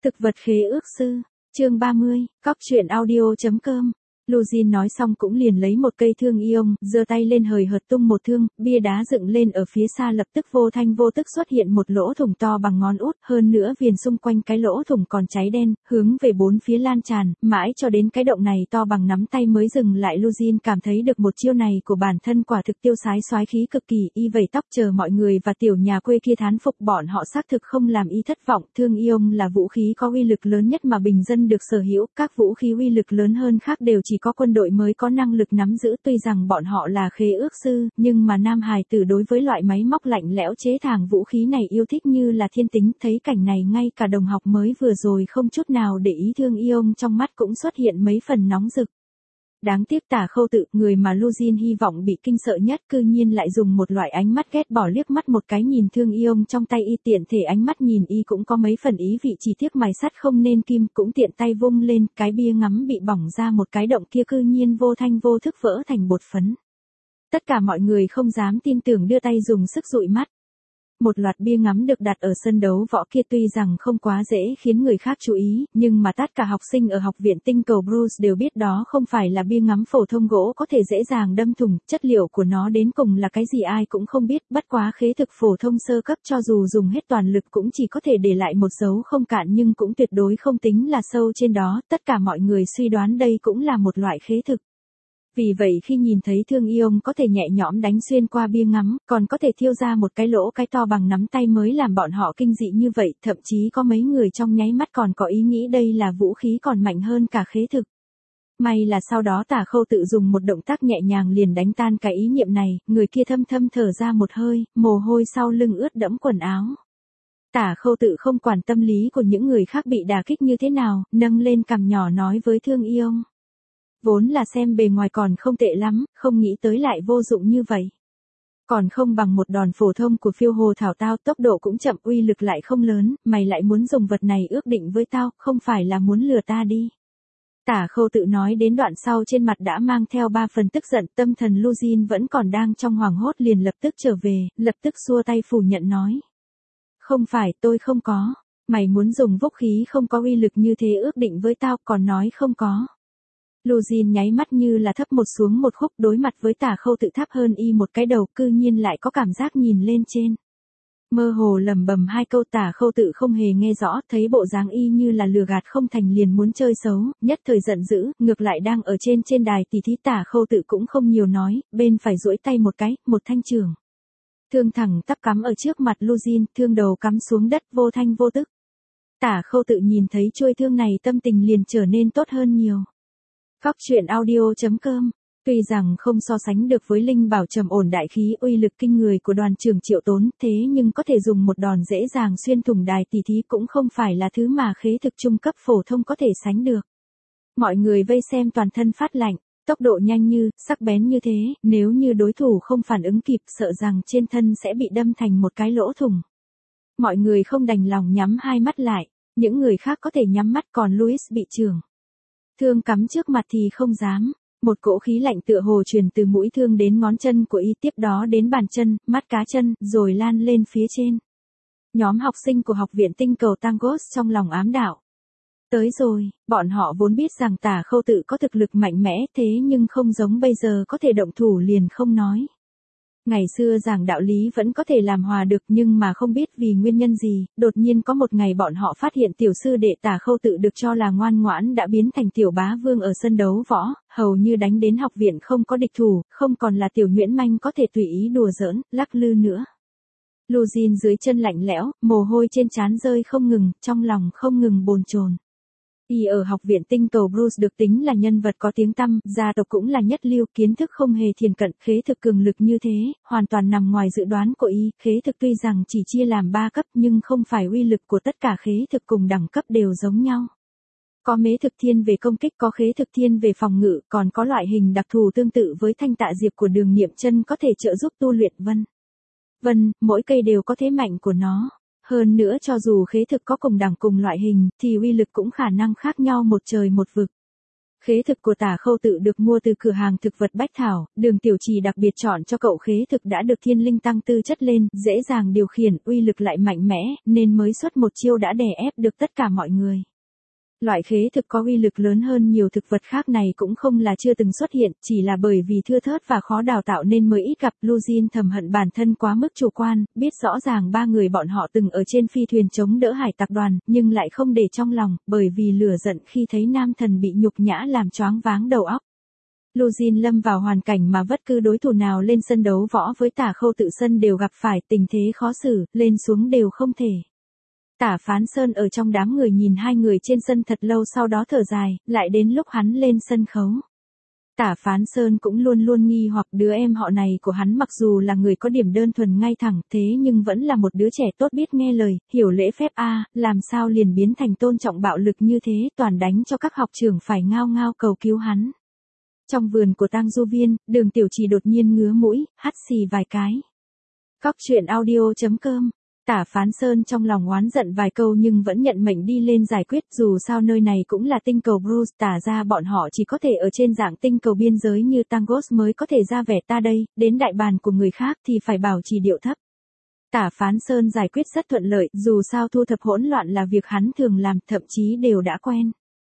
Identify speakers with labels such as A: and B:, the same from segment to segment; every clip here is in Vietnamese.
A: Thực vật khế ước sư, chương 30, cóc truyện audio.com. Luzin nói xong cũng liền lấy một cây thương ion, giơ tay lên hời hợt tung một thương, bia đá dựng lên ở phía xa lập tức vô thanh vô tức xuất hiện một lỗ thủng to bằng ngón út, hơn nữa viền xung quanh cái lỗ thủng còn cháy đen, hướng về bốn phía lan tràn, mãi cho đến cái động này to bằng nắm tay mới dừng lại. Luzin cảm thấy được một chiêu này của bản thân quả thực tiêu sái soái khí cực kỳ, y vẩy tóc chờ mọi người và tiểu nhà quê kia thán phục bọn họ xác thực không làm y thất vọng. Thương ion là vũ khí có uy lực lớn nhất mà bình dân được sở hữu, các vũ khí uy lực lớn hơn khác đều chỉ có quân đội mới có năng lực nắm giữ. Tuy rằng bọn họ là khế ước sư, nhưng mà nam hài tử đối với loại máy móc lạnh lẽo chế thàng vũ khí này yêu thích như là thiên tính. Thấy cảnh này ngay cả đồng học mới vừa rồi không chút nào để ý thương ion trong mắt cũng xuất hiện mấy phần nóng rực. Đáng tiếc Tả Khâu Tự, người mà Luzin hy vọng bị kinh sợ nhất, cư nhiên lại dùng một loại ánh mắt ghét bỏ liếc mắt một cái nhìn thương ion trong tay y, tiện thể ánh mắt nhìn y cũng có mấy phần ý vị, chỉ tiếc mài sắt không nên kim, cũng tiện tay vung lên, cái bia ngắm bị bỏng ra một cái động kia cư nhiên vô thanh vô thức vỡ thành bột phấn. Tất cả mọi người không dám tin tưởng đưa tay dùng sức dụi mắt. Một loạt bia ngắm được đặt ở sân đấu võ kia tuy rằng không quá dễ khiến người khác chú ý, nhưng mà tất cả học sinh ở học viện tinh cầu Bruce đều biết đó không phải là bia ngắm phổ thông gỗ có thể dễ dàng đâm thủng, chất liệu của nó đến cùng là cái gì ai cũng không biết, bất quá khế thực phổ thông sơ cấp cho dù dùng hết toàn lực cũng chỉ có thể để lại một dấu không cạn nhưng cũng tuyệt đối không tính là sâu trên đó, tất cả mọi người suy đoán đây cũng là một loại khế thực. Vì vậy khi nhìn thấy thương ion có thể nhẹ nhõm đánh xuyên qua bia ngắm, còn có thể thiêu ra một cái lỗ cái to bằng nắm tay mới làm bọn họ kinh dị như vậy, thậm chí có mấy người trong nháy mắt còn có ý nghĩ đây là vũ khí còn mạnh hơn cả khế thực. May là sau đó Tả Khâu Tự dùng một động tác nhẹ nhàng liền đánh tan cái ý niệm này, người kia thâm thâm thở ra một hơi, mồ hôi sau lưng ướt đẫm quần áo. Tả Khâu Tự không quản tâm lý của những người khác bị đả kích như thế nào, nâng lên cằm nhỏ nói với thương ion. Vốn là xem bề ngoài còn không tệ lắm, không nghĩ tới lại vô dụng như vậy. Còn không bằng một đòn phổ thông của phiêu hồ thảo tao, tốc độ cũng chậm, uy lực lại không lớn, mày lại muốn dùng vật này ước định với tao, không phải là muốn lừa ta đi. Tả Khâu Tự nói đến đoạn sau trên mặt đã mang theo 3 phần tức giận, tâm thần Luzin vẫn còn đang trong hoảng hốt liền lập tức trở về, lập tức xua tay phủ nhận nói. Không phải, tôi không có. Mày muốn dùng vũ khí không có uy lực như thế ước định với tao, còn nói không có. Luzin nháy mắt như là thấp một xuống một khúc, đối mặt với Tả Khâu Tự thấp hơn y một cái đầu, cư nhiên lại có cảm giác nhìn lên trên. Mơ hồ lẩm bẩm hai câu. Tả Khâu Tự không hề nghe rõ, thấy bộ dáng y như là lừa gạt không thành liền muốn chơi xấu, nhất thời giận dữ, ngược lại đang ở trên đài tỉ thí. Tả Khâu Tự cũng không nhiều nói, bên phải duỗi tay một cái, một thanh trường thương thẳng tắp cắm ở trước mặt Luzin, thương đầu cắm xuống đất vô thanh vô tức. Tả Khâu Tự nhìn thấy chuôi thương này tâm tình liền trở nên tốt hơn nhiều. Cóc truyện audio.com. Tuy rằng không so sánh được với linh bảo trầm ổn đại khí uy lực kinh người của đoàn trưởng Triệu Tốn, thế nhưng có thể dùng một đòn dễ dàng xuyên thủng đài tỉ thí cũng không phải là thứ mà khế thực trung cấp phổ thông có thể sánh được. Mọi người vây xem toàn thân phát lạnh, tốc độ nhanh như, sắc bén như thế, nếu như đối thủ không phản ứng kịp sợ rằng trên thân sẽ bị đâm thành một cái lỗ thủng. Mọi người không đành lòng nhắm hai mắt lại, những người khác có thể nhắm mắt còn Louis bị chưởng thương cắm trước mặt thì không dám. Một cỗ khí lạnh tựa hồ truyền từ mũi thương đến ngón chân của y, tiếp đó đến bàn chân, mắt cá chân, rồi lan lên phía trên. Nhóm học sinh của học viện tinh cầu Tangos trong lòng ám đạo. Tới rồi, bọn họ vốn biết rằng Tả Khâu Tự có thực lực mạnh mẽ, thế nhưng không giống bây giờ có thể động thủ liền không nói. Ngày xưa giảng đạo lý vẫn có thể làm hòa được, nhưng mà không biết vì nguyên nhân gì, đột nhiên có một ngày bọn họ phát hiện tiểu sư đệ Tả Khâu Tự được cho là ngoan ngoãn đã biến thành tiểu bá vương ở sân đấu võ, hầu như đánh đến học viện không có địch thủ, không còn là tiểu nhuyễn manh có thể tùy ý đùa giỡn, lắc lư nữa. Luzin dưới chân lạnh lẽo, mồ hôi trên trán rơi không ngừng, trong lòng không ngừng bồn chồn. Y ở học viện tinh cầu Bruce được tính là nhân vật có tiếng tăm, gia tộc cũng là nhất lưu, kiến thức không hề thiền cận, khế thực cường lực như thế, hoàn toàn nằm ngoài dự đoán của y. Khế thực tuy rằng chỉ chia làm 3 cấp nhưng không phải uy lực của tất cả khế thực cùng đẳng cấp đều giống nhau. Có mế thực thiên về công kích, có khế thực thiên về phòng ngự, còn có loại hình đặc thù tương tự với thanh tạ diệp của Đường Niệm Chân có thể trợ giúp tu luyện mỗi cây đều có thế mạnh của nó. Hơn nữa cho dù khế thực có cùng đẳng cùng loại hình, thì uy lực cũng khả năng khác nhau một trời một vực. Khế thực của Tả Khâu Tự được mua từ cửa hàng thực vật Bách Thảo, Đường Tiểu Trì đặc biệt chọn cho cậu khế thực đã được thiên linh tăng tư chất lên, dễ dàng điều khiển, uy lực lại mạnh mẽ, nên mới xuất một chiêu đã đè ép được tất cả mọi người. Loại khế thực có uy lực lớn hơn nhiều thực vật khác này cũng không là chưa từng xuất hiện, chỉ là bởi vì thưa thớt và khó đào tạo nên mới ít gặp. Luzin thầm hận bản thân quá mức chủ quan, biết rõ ràng ba người bọn họ từng ở trên phi thuyền chống đỡ hải tặc đoàn, nhưng lại không để trong lòng, bởi vì lửa giận khi thấy nam thần bị nhục nhã làm choáng váng đầu óc. Luzin lâm vào hoàn cảnh mà bất cứ đối thủ nào lên sân đấu võ với Tả Khâu Tự sân đều gặp phải tình thế khó xử, lên xuống đều không thể. Tả Phán Sơn ở trong đám người nhìn hai người trên sân thật lâu sau đó thở dài, lại đến lúc hắn lên sân khấu. Tả Phán Sơn cũng luôn luôn nghi hoặc đứa em họ này của hắn mặc dù là người có điểm đơn thuần ngay thẳng thế nhưng vẫn là một đứa trẻ tốt biết nghe lời, hiểu lễ phép làm sao liền biến thành tôn trọng bạo lực như thế, toàn đánh cho các học trưởng phải ngao ngao cầu cứu hắn. Trong vườn của Tang Du Viên, Đường Tiểu Trì đột nhiên ngứa mũi, hắt xì vài cái. Cóc truyện audio.com. Tả Phán Sơn trong lòng oán giận vài câu nhưng vẫn nhận mệnh đi lên giải quyết, dù sao nơi này cũng là tinh cầu Bruce, tả ra bọn họ chỉ có thể ở trên dạng tinh cầu biên giới như Tangos mới có thể ra vẻ ta đây, đến đại bàn của người khác thì phải bảo trì điệu thấp. Tả Phán Sơn giải quyết rất thuận lợi, dù sao thu thập hỗn loạn là việc hắn thường làm, thậm chí đều đã quen.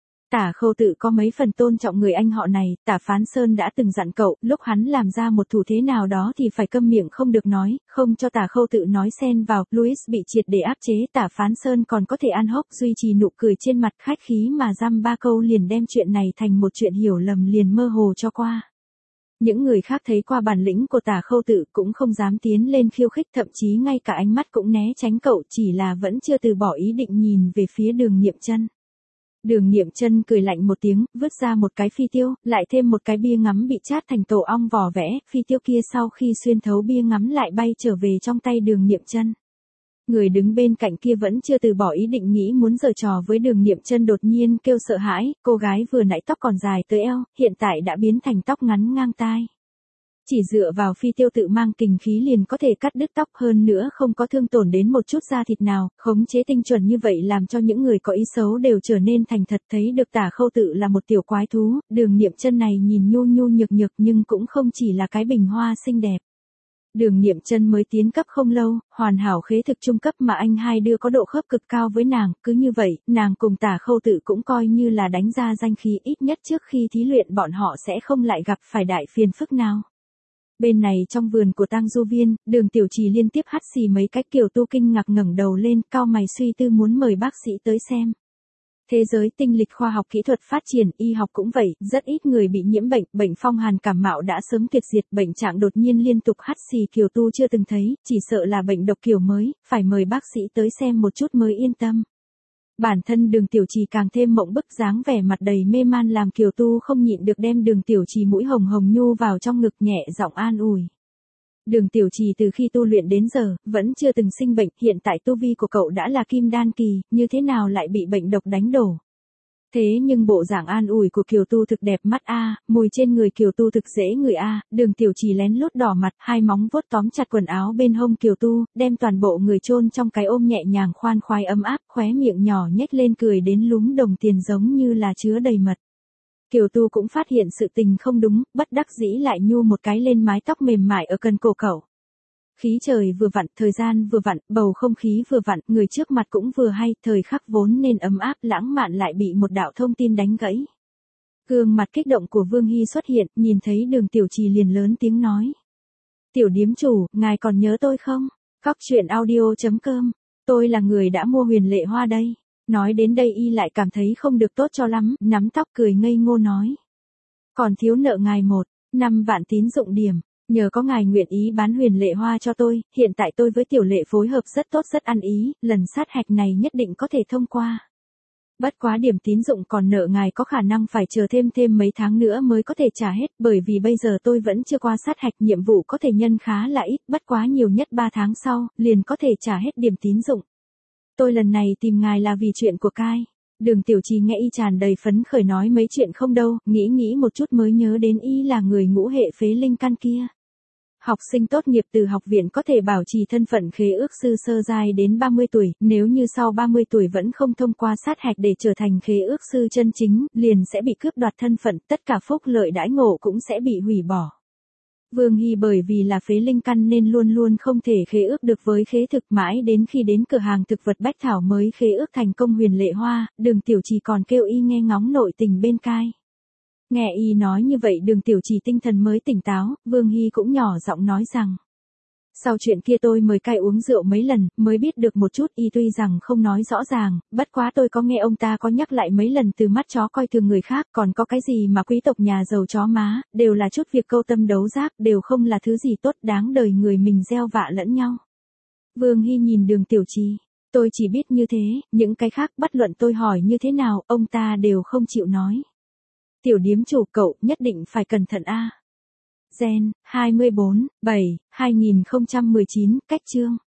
A: Tả Khâu Tự có mấy phần tôn trọng người anh họ này, Tả Phán Sơn đã từng dặn cậu, lúc hắn làm ra một thủ thế nào đó thì phải câm miệng không được nói, không cho Tả Khâu Tự nói xen vào. Louis bị triệt để áp chế, Tả Phán Sơn còn có thể ăn hốc, duy trì nụ cười trên mặt, khách khí mà dăm ba câu liền đem chuyện này thành một chuyện hiểu lầm liền mơ hồ cho qua. Những người khác thấy qua bản lĩnh của Tả Khâu Tự cũng không dám tiến lên khiêu khích, thậm chí ngay cả ánh mắt cũng né tránh cậu, chỉ là vẫn chưa từ bỏ ý định nhìn về phía Đường Nghiệm Chân. Đường Nghiệm Chân cười lạnh một tiếng, vứt ra một cái phi tiêu, lại thêm một cái bia ngắm bị chát thành tổ ong vỏ vẽ, phi tiêu kia sau khi xuyên thấu bia ngắm lại bay trở về trong tay Đường Nghiệm Chân. Người đứng bên cạnh kia vẫn chưa từ bỏ ý định nghĩ muốn giở trò với Đường Nghiệm Chân đột nhiên kêu sợ hãi, cô gái vừa nãy tóc còn dài tới eo, hiện tại đã biến thành tóc ngắn ngang tai. Chỉ dựa vào phi tiêu tự mang kình khí liền có thể cắt đứt tóc, hơn nữa không có thương tổn đến một chút da thịt nào, khống chế tinh chuẩn như vậy làm cho những người có ý xấu đều trở nên thành thật. Thấy được Tả Khâu Tự là một tiểu quái thú, Đường Nghiệm Chân này nhìn nhu nhu nhược nhược nhưng cũng không chỉ là cái bình hoa xinh đẹp. Đường Nghiệm Chân mới tiến cấp không lâu, hoàn hảo khế thực trung cấp mà anh hai đưa có độ khớp cực cao với nàng, cứ như vậy, nàng cùng Tả Khâu Tự cũng coi như là đánh ra danh khí, ít nhất trước khi thí luyện bọn họ sẽ không lại gặp phải đại phiền phức nào. Bên này trong vườn của Tang Du Viên, Đường Tiểu Trì liên tiếp hắt xì mấy cách, Kiều Tu kinh ngạc ngẩng đầu lên, cau mày suy tư muốn mời bác sĩ tới xem. Thế giới tinh lịch khoa học kỹ thuật phát triển, y học cũng vậy, rất ít người bị nhiễm bệnh, bệnh phong hàn cảm mạo đã sớm tuyệt diệt, bệnh trạng đột nhiên liên tục hắt xì Kiều Tu chưa từng thấy, chỉ sợ là bệnh độc kiểu mới, phải mời bác sĩ tới xem một chút mới yên tâm. Bản thân Đường Tiểu Trì càng thêm mộng bức, dáng vẻ mặt đầy mê man làm Kiều Tu không nhịn được đem Đường Tiểu Trì mũi hồng hồng nhu vào trong ngực nhẹ giọng an ủi. Đường Tiểu Trì từ khi tu luyện đến giờ, vẫn chưa từng sinh bệnh, hiện tại tu vi của cậu đã là kim đan kỳ, như thế nào lại bị bệnh độc đánh đổ. Thế nhưng bộ dạng an ủi của Kiều Tu thực đẹp mắt mùi trên người Kiều Tu thực dễ ngửi Đường Tiểu Trì lén lút đỏ mặt, hai móng vuốt tóm chặt quần áo bên hông Kiều Tu, đem toàn bộ người chôn trong cái ôm nhẹ nhàng khoan khoái ấm áp, khóe miệng nhỏ nhếch lên cười đến lúm đồng tiền giống như là chứa đầy mật. Kiều Tu cũng phát hiện sự tình không đúng, bất đắc dĩ lại nhu một cái lên mái tóc mềm mại ở cần cổ cậu. Khí trời vừa vặn, thời gian vừa vặn, bầu không khí vừa vặn, người trước mặt cũng vừa hay, thời khắc vốn nên ấm áp lãng mạn lại bị một đạo thông tin đánh gãy. Gương mặt kích động của Vương Hy xuất hiện, nhìn thấy Đường Tiểu Trì liền lớn tiếng nói. Tiểu điếm chủ, ngài còn nhớ tôi không? Cóc truyện audio.com, tôi là người đã mua Huyền Lệ Hoa đây. Nói đến đây y lại cảm thấy không được tốt cho lắm, nắm tóc cười ngây ngô nói. Còn thiếu nợ ngài 5 vạn tín dụng điểm. Nhờ có ngài nguyện ý bán Huyền Lệ Hoa cho tôi, hiện tại tôi với Tiểu Lệ phối hợp rất tốt rất ăn ý, lần sát hạch này nhất định có thể thông qua. Bất quá điểm tín dụng còn nợ ngài có khả năng phải chờ thêm mấy tháng nữa mới có thể trả hết, bởi vì bây giờ tôi vẫn chưa qua sát hạch, nhiệm vụ có thể nhân khá là ít, bất quá nhiều nhất 3 tháng sau, liền có thể trả hết điểm tín dụng. Tôi lần này tìm ngài là vì chuyện của Kai. Đường Tiểu Trì nghe y tràn đầy phấn khởi nói mấy chuyện không đâu, nghĩ một chút mới nhớ đến y là người ngũ hệ phế linh căn kia. Học sinh tốt nghiệp từ học viện có thể bảo trì thân phận khế ước sư sơ giai đến 30 tuổi, nếu như sau 30 tuổi vẫn không thông qua sát hạch để trở thành khế ước sư chân chính, liền sẽ bị cướp đoạt thân phận, tất cả phúc lợi đãi ngộ cũng sẽ bị hủy bỏ. Vương Hy bởi vì là phế linh căn nên luôn luôn không thể khế ước được với khế thực, mãi đến khi đến cửa hàng thực vật Bách Thảo mới khế ước thành công Huyền Lệ Hoa, Đường Tiểu Trì còn kêu y nghe ngóng nội tình bên tai. Nghe y nói như vậy Đường Tiểu Trì tinh thần mới tỉnh táo, Vương Hy cũng nhỏ giọng nói rằng. Sau chuyện kia tôi mời cai uống rượu mấy lần, mới biết được một chút, y tuy rằng không nói rõ ràng, bất quá tôi có nghe ông ta có nhắc lại mấy lần từ mắt chó coi thường người khác, còn có cái gì mà quý tộc nhà giàu chó má, đều là chút việc câu tâm đấu giác, đều không là thứ gì tốt đáng đời người mình gieo vạ lẫn nhau. Vương Hy nhìn Đường Tiểu Trì, tôi chỉ biết như thế, những cái khác bất luận tôi hỏi như thế nào, ông ta đều không chịu nói. Tiểu điếm chủ cậu nhất định phải cẩn thận a. Gen 24/7/2019, cách chương